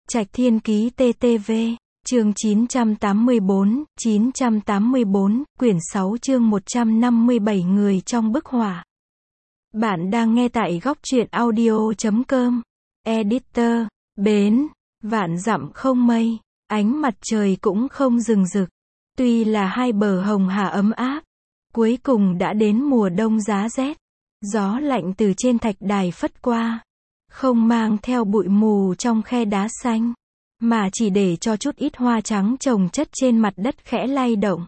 Trạch Thiên Ký TTV, chương 984, quyển 6 chương 157 người trong bức họa. Bạn đang nghe tại góc truyện audio.com. Editor, Bến, vạn dặm không mây, ánh mặt trời cũng không rừng rực. Tuy là hai bờ hồng hà ấm áp, cuối cùng đã đến mùa đông giá rét. Gió lạnh từ trên thạch đài phất qua, không mang theo bụi mù trong khe đá xanh, mà chỉ để cho chút ít hoa trắng chồng chất trên mặt đất khẽ lay động,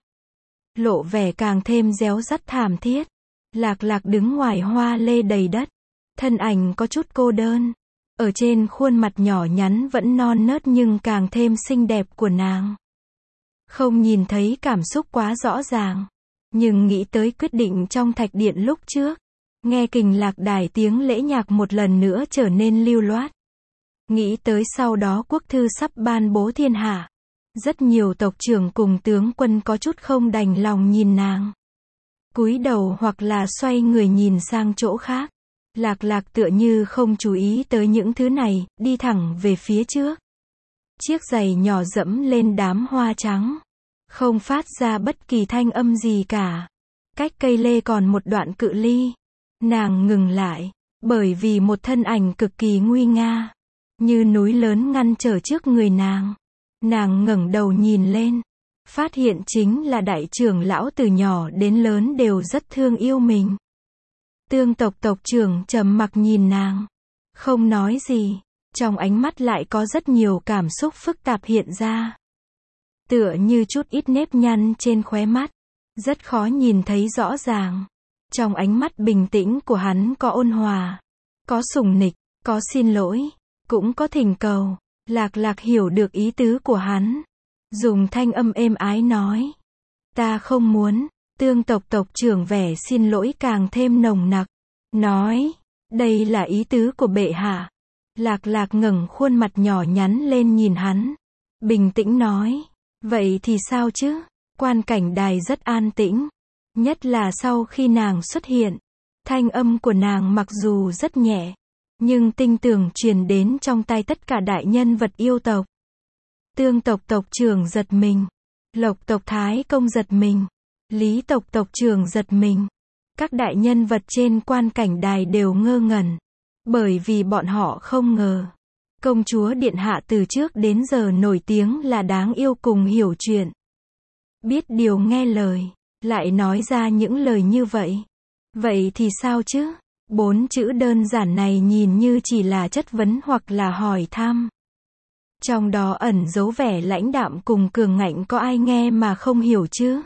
lộ vẻ càng thêm réo rắt thảm thiết. Lạc Lạc đứng ngoài hoa lê đầy đất, thân ảnh có chút cô đơn. Ở trên khuôn mặt nhỏ nhắn vẫn non nớt nhưng càng thêm xinh đẹp của nàng, không nhìn thấy cảm xúc quá rõ ràng, nhưng nghĩ tới quyết định trong thạch điện lúc trước, nghe kình lạc đài tiếng lễ nhạc một lần nữa trở nên lưu loát. Nghĩ tới sau đó quốc thư sắp ban bố thiên hạ, rất nhiều tộc trưởng cùng tướng quân có chút không đành lòng nhìn nàng, cúi đầu hoặc là xoay người nhìn sang chỗ khác. Lạc Lạc tựa như không chú ý tới những thứ này, đi thẳng về phía trước. Chiếc giày nhỏ dẫm lên đám hoa trắng, không phát ra bất kỳ thanh âm gì cả. Cách cây lê còn một đoạn cự ly, nàng ngừng lại, bởi vì một thân ảnh cực kỳ nguy nga, như núi lớn ngăn trở trước người nàng. Nàng ngẩng đầu nhìn lên, phát hiện chính là đại trưởng lão, từ nhỏ đến lớn đều rất thương yêu mình. Tương tộc tộc trưởng trầm mặc nhìn nàng, không nói gì, trong ánh mắt lại có rất nhiều cảm xúc phức tạp hiện ra. Tựa như chút ít nếp nhăn trên khóe mắt, rất khó nhìn thấy rõ ràng. Trong ánh mắt bình tĩnh của hắn có ôn hòa, có sủng nịch, có xin lỗi, cũng có thỉnh cầu. Lạc Lạc hiểu được ý tứ của hắn, dùng thanh âm êm ái nói: "Ta không muốn." Tương tộc tộc trưởng vẻ xin lỗi càng thêm nồng nặc, nói: "Đây là ý tứ của bệ hạ." Lạc Lạc ngẩng khuôn mặt nhỏ nhắn lên nhìn hắn, bình tĩnh nói: "Vậy thì sao chứ?" Quan cảnh đài rất an tĩnh, nhất là sau khi nàng xuất hiện. Thanh âm của nàng mặc dù rất nhẹ, nhưng tinh tường truyền đến trong tai tất cả đại nhân vật yêu tộc. Tương tộc tộc trưởng giật mình, Lộc tộc Thái công giật mình, Lý tộc tộc trưởng giật mình. Các đại nhân vật trên quan cảnh đài đều ngơ ngẩn, bởi vì bọn họ không ngờ, công chúa điện hạ từ trước đến giờ nổi tiếng là đáng yêu cùng hiểu chuyện, biết điều nghe lời, lại nói ra những lời như vậy. Vậy thì sao chứ? 4 chữ đơn giản này nhìn như chỉ là chất vấn hoặc là hỏi thăm, trong đó ẩn giấu vẻ lãnh đạm cùng cường ngạnh, có ai nghe mà không hiểu chứ?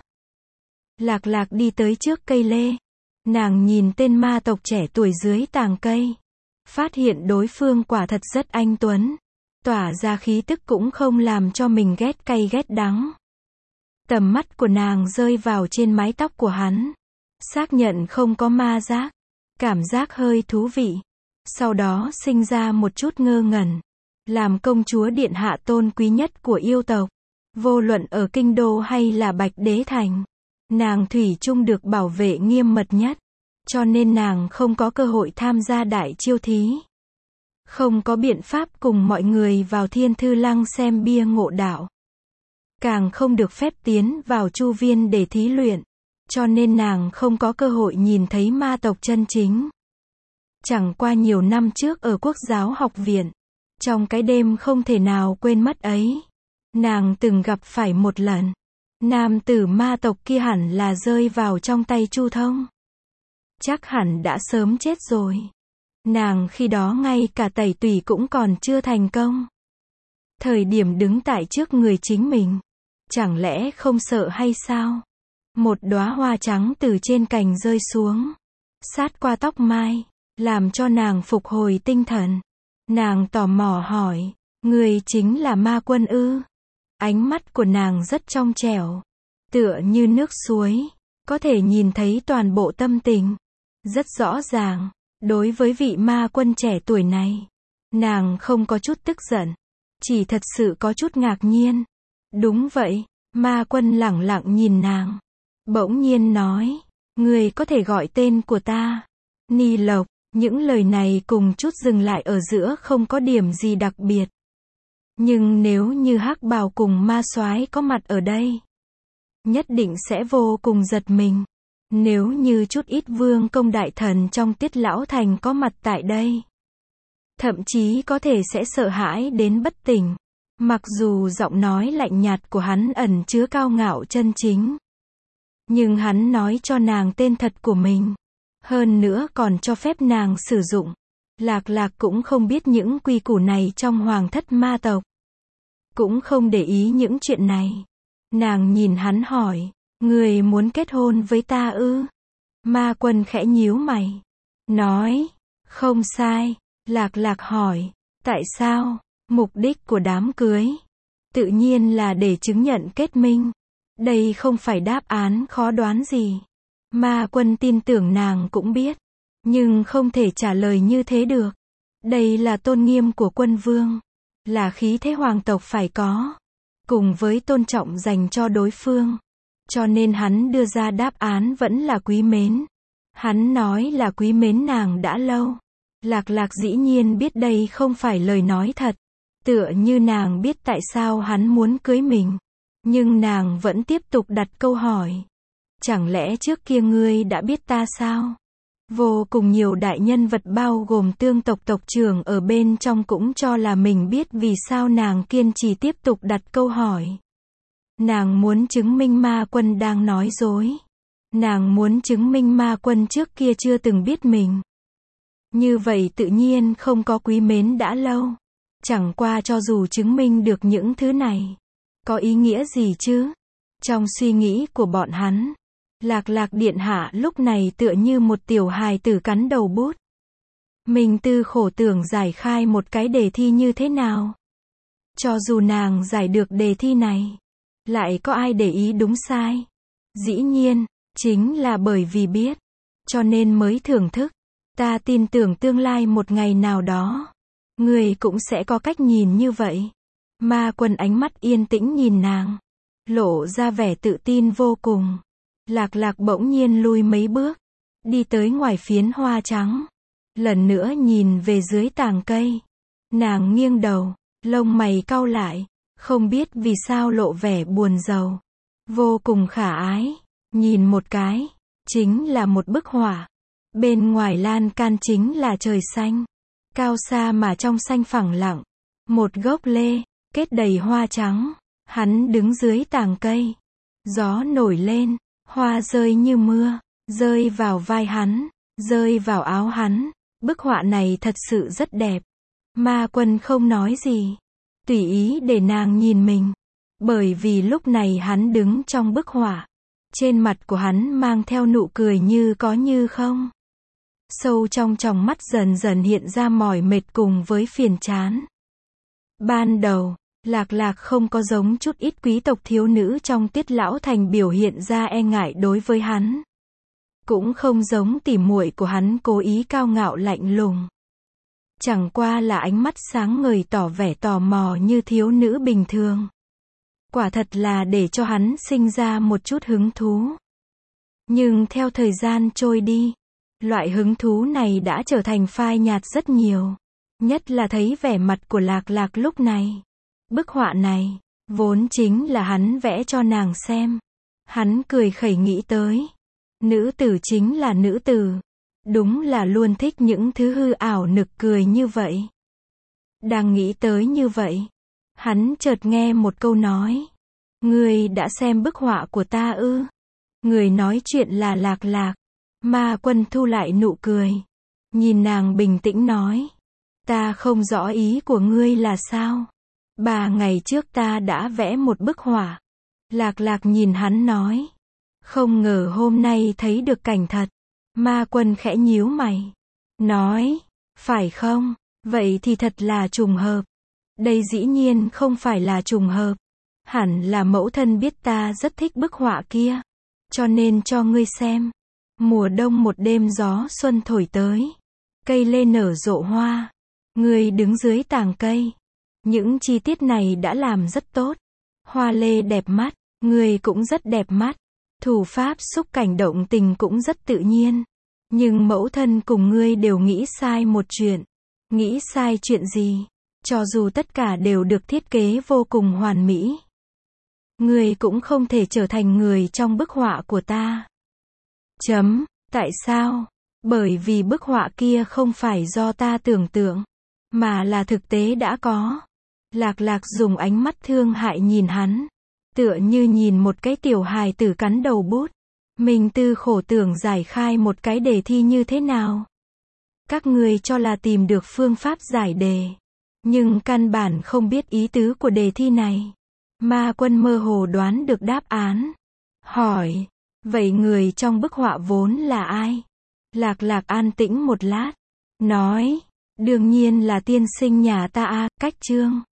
Lạc Lạc đi tới trước cây lê, nàng nhìn tên ma tộc trẻ tuổi dưới tàng cây, phát hiện đối phương quả thật rất anh tuấn, tỏa ra khí tức cũng không làm cho mình ghét cay ghét đắng. Tầm mắt của nàng rơi vào trên mái tóc của hắn, xác nhận không có ma giác, cảm giác hơi thú vị, sau đó sinh ra một chút ngơ ngẩn. Làm công chúa điện hạ tôn quý nhất của yêu tộc, vô luận ở kinh đô hay là Bạch Đế Thành, nàng thủy chung được bảo vệ nghiêm mật nhất, cho nên nàng không có cơ hội tham gia đại chiêu thí, không có biện pháp cùng mọi người vào Thiên Thư Lăng xem bia ngộ đạo, càng không được phép tiến vào Chu Viên để thí luyện, cho nên nàng không có cơ hội nhìn thấy ma tộc chân chính. Chẳng qua nhiều năm trước ở Quốc giáo học viện, trong cái đêm không thể nào quên mất ấy, nàng từng gặp phải một lần. Nam tử ma tộc kia hẳn là rơi vào trong tay Chu Thông, chắc hẳn đã sớm chết rồi. Nàng khi đó ngay cả tẩy tủy cũng còn chưa thành công. Thời điểm đứng tại trước người chính mình, chẳng lẽ không sợ hay sao? Một đóa hoa trắng từ trên cành rơi xuống, sát qua tóc mai, làm cho nàng phục hồi tinh thần. Nàng tò mò hỏi: "Người chính là ma quân ư?" Ánh mắt của nàng rất trong trẻo, tựa như nước suối, có thể nhìn thấy toàn bộ tâm tình, rất rõ ràng. Đối với vị ma quân trẻ tuổi này, nàng không có chút tức giận, chỉ thật sự có chút ngạc nhiên. "Đúng vậy." Ma quân lẳng lặng nhìn nàng, bỗng nhiên nói: "Người có thể gọi tên của ta Ni Lộc." Những lời này cùng chút dừng lại ở giữa, không có điểm gì đặc biệt. Nhưng nếu như Hắc Bào cùng Ma Soái có mặt ở đây, nhất định sẽ vô cùng giật mình. Nếu như chút ít vương công đại thần trong Tiết Lão Thành có mặt tại đây, thậm chí có thể sẽ sợ hãi đến bất tỉnh. Mặc dù giọng nói lạnh nhạt của hắn ẩn chứa cao ngạo chân chính, nhưng hắn nói cho nàng tên thật của mình, hơn nữa còn cho phép nàng sử dụng. Lạc Lạc cũng không biết những quy củ này trong Hoàng thất ma tộc, cũng không để ý những chuyện này. Nàng nhìn hắn hỏi, người muốn kết hôn với ta ư? Ma Quân khẽ nhíu mày, nói, không sai. Lạc Lạc hỏi, tại sao? Mục đích của đám cưới, tự nhiên là để chứng nhận kết minh. Đây không phải đáp án khó đoán gì. Ma Quân tin tưởng nàng cũng biết, nhưng không thể trả lời như thế được. Đây là tôn nghiêm của quân vương, là khí thế hoàng tộc phải có, cùng với tôn trọng dành cho đối phương. Cho nên hắn đưa ra đáp án vẫn là quý mến. Hắn nói là quý mến nàng đã lâu. Lạc Lạc dĩ nhiên biết đây không phải lời nói thật. Tựa như nàng biết tại sao hắn muốn cưới mình. Nhưng nàng vẫn tiếp tục đặt câu hỏi. Chẳng lẽ trước kia ngươi đã biết ta sao? Vô cùng nhiều đại nhân vật bao gồm Tương tộc tộc trưởng ở bên trong cũng cho là mình biết vì sao nàng kiên trì tiếp tục đặt câu hỏi. Nàng muốn chứng minh Ma Quân đang nói dối. Nàng muốn chứng minh Ma Quân trước kia chưa từng biết mình. Như vậy tự nhiên không có quý mến đã lâu. Chẳng qua cho dù chứng minh được những thứ này, có ý nghĩa gì chứ? Trong suy nghĩ của bọn hắn, Lạc Lạc điện hạ lúc này tựa như một tiểu hài tử cắn đầu bút. Mình tư khổ tưởng giải khai một cái đề thi như thế nào. Cho dù nàng giải được đề thi này, lại có ai để ý đúng sai? Dĩ nhiên, chính là bởi vì biết, cho nên mới thưởng thức. Ta tin tưởng tương lai một ngày nào đó, người cũng sẽ có cách nhìn như vậy. Ma Quân ánh mắt yên tĩnh nhìn nàng, lộ ra vẻ tự tin vô cùng. Lạc Lạc bỗng nhiên lui mấy bước, đi tới ngoài phiến hoa trắng. Lần nữa nhìn về dưới tàng cây. Nàng nghiêng đầu, lông mày cau lại, không biết vì sao lộ vẻ buồn rầu. Vô cùng khả ái, nhìn một cái, chính là một bức họa. Bên ngoài lan can chính là trời xanh, cao xa mà trong xanh phẳng lặng. Một gốc lê, kết đầy hoa trắng. Hắn đứng dưới tàng cây. Gió nổi lên, hoa rơi như mưa, rơi vào vai hắn, rơi vào áo hắn. Bức họa này thật sự rất đẹp. Ma Quân không nói gì, tùy ý để nàng nhìn mình. Bởi vì lúc này hắn đứng trong bức họa, trên mặt của hắn mang theo nụ cười như có như không. Sâu trong tròng mắt dần dần hiện ra mỏi mệt cùng với phiền chán. Ban đầu, Lạc Lạc không có giống chút ít quý tộc thiếu nữ trong Tiết Lão Thành biểu hiện ra e ngại đối với hắn. Cũng không giống tỉ muội của hắn cố ý cao ngạo lạnh lùng. Chẳng qua là ánh mắt sáng ngời tỏ vẻ tò mò như thiếu nữ bình thường. Quả thật là để cho hắn sinh ra một chút hứng thú. Nhưng theo thời gian trôi đi, loại hứng thú này đã trở thành phai nhạt rất nhiều. Nhất là thấy vẻ mặt của Lạc Lạc lúc này. Bức họa này, vốn chính là hắn vẽ cho nàng xem. Hắn cười khẩy nghĩ tới. Nữ tử chính là nữ tử. Đúng là luôn thích những thứ hư ảo nực cười như vậy. Đang nghĩ tới như vậy, hắn chợt nghe một câu nói. Người đã xem bức họa của ta ư? Người nói chuyện là Lạc Lạc. Ma Quân thu lại nụ cười. Nhìn nàng bình tĩnh nói. Ta không rõ ý của ngươi là sao? 3 ngày trước ta đã vẽ một bức họa. Lạc Lạc nhìn hắn nói. Không ngờ hôm nay thấy được cảnh thật. Ma Quân khẽ nhíu mày. Nói. Phải không? Vậy thì thật là trùng hợp. Đây dĩ nhiên không phải là trùng hợp. Hẳn là mẫu thân biết ta rất thích bức họa kia. Cho nên cho ngươi xem. Mùa đông một đêm gió xuân thổi tới. Cây lê nở rộ hoa. Ngươi đứng dưới tàng cây. Những chi tiết này đã làm rất tốt. Hoa lê đẹp mắt. Ngươi cũng rất đẹp mắt. Thủ pháp xúc cảnh động tình cũng rất tự nhiên. Nhưng mẫu thân cùng ngươi đều nghĩ sai một chuyện. Nghĩ sai chuyện gì? Cho dù tất cả đều được thiết kế vô cùng hoàn mỹ, ngươi cũng không thể trở thành người trong bức họa của ta. Tại sao? Bởi vì bức họa kia không phải do ta tưởng tượng, mà là thực tế đã có. Lạc Lạc dùng ánh mắt thương hại nhìn hắn, tựa như nhìn một cái tiểu hài tử cắn đầu bút. Mình tư khổ tưởng giải khai một cái đề thi như thế nào. Các ngươi cho là tìm được phương pháp giải đề, nhưng căn bản không biết ý tứ của đề thi này. Ma Quân mơ hồ đoán được đáp án. Hỏi, vậy người trong bức họa vốn là ai? Lạc Lạc an tĩnh một lát, nói, đương nhiên là tiên sinh nhà ta a, Cách Trương.